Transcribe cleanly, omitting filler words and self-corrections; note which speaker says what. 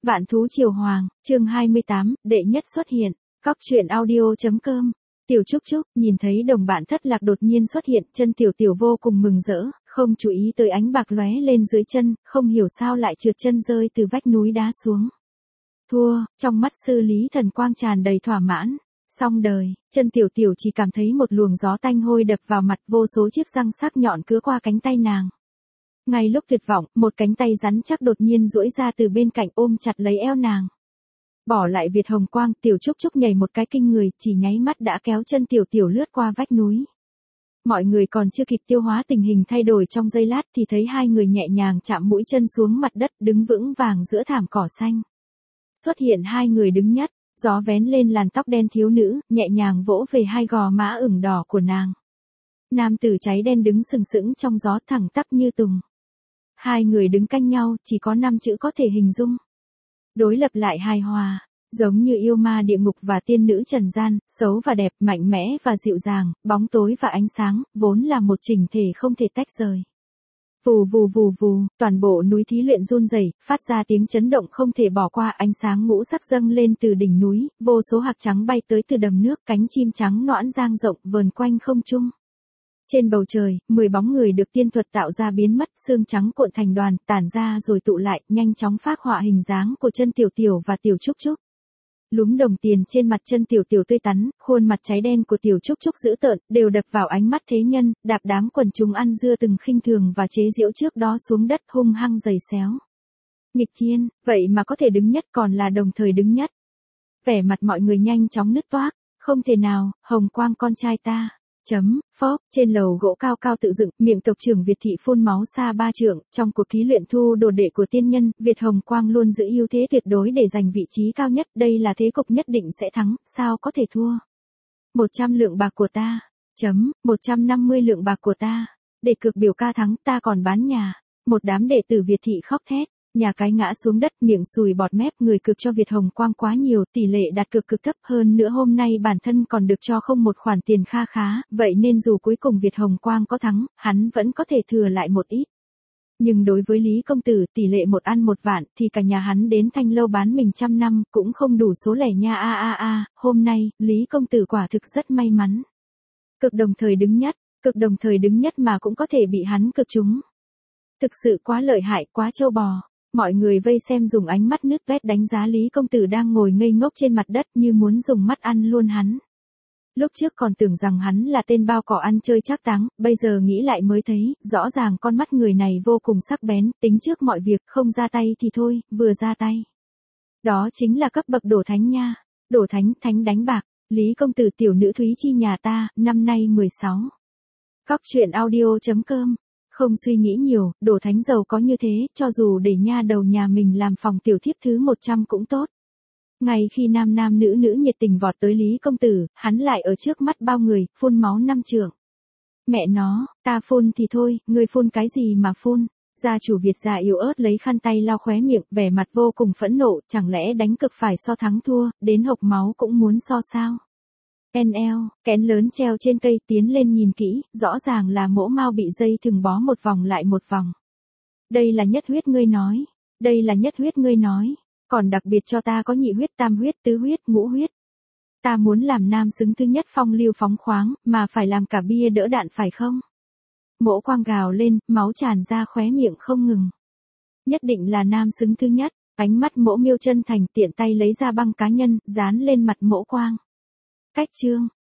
Speaker 1: Vạn thú triều hoàng, chương 28, đệ nhất xuất hiện, Cóc truyện audio.com. Tiểu Trúc Trúc, nhìn thấy đồng bạn thất lạc đột nhiên xuất hiện, chân tiểu tiểu vô cùng mừng rỡ, không chú ý tới ánh bạc lóe lên dưới chân, không hiểu sao lại trượt chân rơi từ vách núi đá xuống. Thua, trong mắt sư Lý Thần Quang tràn đầy thỏa mãn. Xong đời, chân tiểu tiểu chỉ cảm thấy một luồng gió tanh hôi đập vào mặt, vô số chiếc răng sắc nhọn cứa qua cánh tay nàng. Ngay lúc tuyệt vọng, một cánh tay rắn chắc đột nhiên duỗi ra từ bên cạnh ôm chặt lấy eo nàng. Bỏ lại Việt Hồng Quang, Tiểu Trúc Trúc nhảy một cái kinh người, chỉ nháy mắt đã kéo chân tiểu tiểu lướt qua vách núi. Mọi người còn chưa kịp tiêu hóa tình hình thay đổi trong giây lát thì thấy hai người nhẹ nhàng chạm mũi chân xuống mặt đất, đứng vững vàng giữa thảm cỏ xanh. Xuất hiện hai người đứng nhất, gió vén lên làn tóc đen thiếu nữ, nhẹ nhàng vỗ về hai gò má ửng đỏ của nàng. Nam tử cháy đen đứng sừng sững trong gió, thẳng tắp như tùng. Hai người đứng cạnh nhau, chỉ có 5 chữ có thể hình dung. Đối lập lại hài hòa, giống như yêu ma địa ngục và tiên nữ trần gian, xấu và đẹp, mạnh mẽ và dịu dàng, bóng tối và ánh sáng, vốn là một chỉnh thể không thể tách rời. Vù vù vù vù, toàn bộ núi Thí Luyện run rẩy, phát ra tiếng chấn động không thể bỏ qua, ánh sáng ngũ sắc dâng lên từ đỉnh núi, vô số hạt trắng bay tới từ đầm nước, cánh chim trắng nõn dang rộng vờn quanh không trung. Trên bầu trời, 10 bóng người được tiên thuật tạo ra biến mất, xương trắng cuộn thành đoàn, tản ra rồi tụ lại, nhanh chóng phác họa hình dáng của chân tiểu tiểu và Tiểu Trúc Trúc. Lúm đồng tiền trên mặt chân tiểu tiểu tươi tắn, khuôn mặt cháy đen của Tiểu Trúc Trúc dữ tợn, đều đập vào ánh mắt thế nhân, đạp đám quần chúng ăn dưa từng khinh thường và chế giễu trước đó xuống đất hung hăng giày xéo. Nghịch thiên, vậy mà có thể đứng nhất còn là đồng thời đứng nhất. Vẻ mặt mọi người nhanh chóng nứt toác, không thể nào, Hồng Quang con trai ta. Phốc, trên lầu gỗ cao cao tự dựng, miệng tộc trưởng Việt thị phun máu xa 3 trượng, trong cuộc thí luyện thu đồ đệ của tiên nhân, Việt Hồng Quang luôn giữ ưu thế tuyệt đối để giành vị trí cao nhất, đây là thế cục nhất định sẽ thắng, sao có thể thua. 100 lượng bạc của ta, 150 lượng bạc của ta, để cược biểu ca thắng ta còn bán nhà. Một đám đệ tử Việt thị khóc thét. Nhà cái ngã xuống đất, miệng sùi bọt mép, người cược cho Việt Hồng Quang quá nhiều, tỷ lệ đặt cược cực thấp hơn nữa, hôm nay bản thân còn được cho không một khoản tiền kha khá, vậy nên dù cuối cùng Việt Hồng Quang có thắng, hắn vẫn có thể thừa lại một ít. Nhưng đối với Lý công tử, tỷ lệ 1 ăn 1 vạn, thì cả nhà hắn đến Thanh Lâu bán mình 100 năm, cũng không đủ số lẻ nha. Hôm nay, Lý công tử quả thực rất may mắn. Cực đồng thời đứng nhất mà cũng có thể bị hắn cực trúng. Thực sự quá lợi hại, quá trâu bò. Mọi người vây xem dùng ánh mắt nứt vét đánh giá Lý công tử đang ngồi ngây ngốc trên mặt đất như muốn dùng mắt ăn luôn hắn. Lúc trước còn tưởng rằng hắn là tên bao cỏ ăn chơi trác táng, bây giờ nghĩ lại mới thấy, rõ ràng con mắt người này vô cùng sắc bén, tính trước mọi việc, không ra tay thì thôi, vừa ra tay. Đó chính là cấp bậc đổ thánh nha. Đổ thánh đánh bạc, Lý công tử tiểu nữ Thúy Chi nhà ta, năm nay 16. Cóc truyện audio.com. Không suy nghĩ nhiều, đổ thánh giàu có như thế, cho dù để nha đầu nhà mình làm phòng tiểu thiếp thứ 100 cũng tốt. Ngay khi nam nữ nhiệt tình vọt tới Lý công tử, hắn lại ở trước mắt bao người, phun máu 5 trượng. Mẹ nó, ta phun thì thôi, ngươi phun cái gì mà phun? Gia chủ Việt già yếu ớt lấy khăn tay lau khóe miệng, vẻ mặt vô cùng phẫn nộ, chẳng lẽ đánh cực phải so thắng thua, đến hộc máu cũng muốn so sao? Kén lớn treo trên cây, tiến lên nhìn kỹ, rõ ràng là mỗ mao bị dây thừng bó một vòng lại một vòng. Đây là nhất huyết ngươi nói, còn đặc biệt cho ta có nhị huyết, tam huyết, tứ huyết, ngũ huyết. Ta muốn làm nam xứng thứ nhất, phong lưu phóng khoáng, mà phải làm cả bia đỡ đạn phải không? Mỗ Quang gào lên, máu tràn ra khóe miệng không ngừng. Nhất định là nam xứng thứ nhất, ánh mắt Mỗ Miêu chân thành, tiện tay lấy ra băng cá nhân, dán lên mặt Mỗ Quang. Cách chương,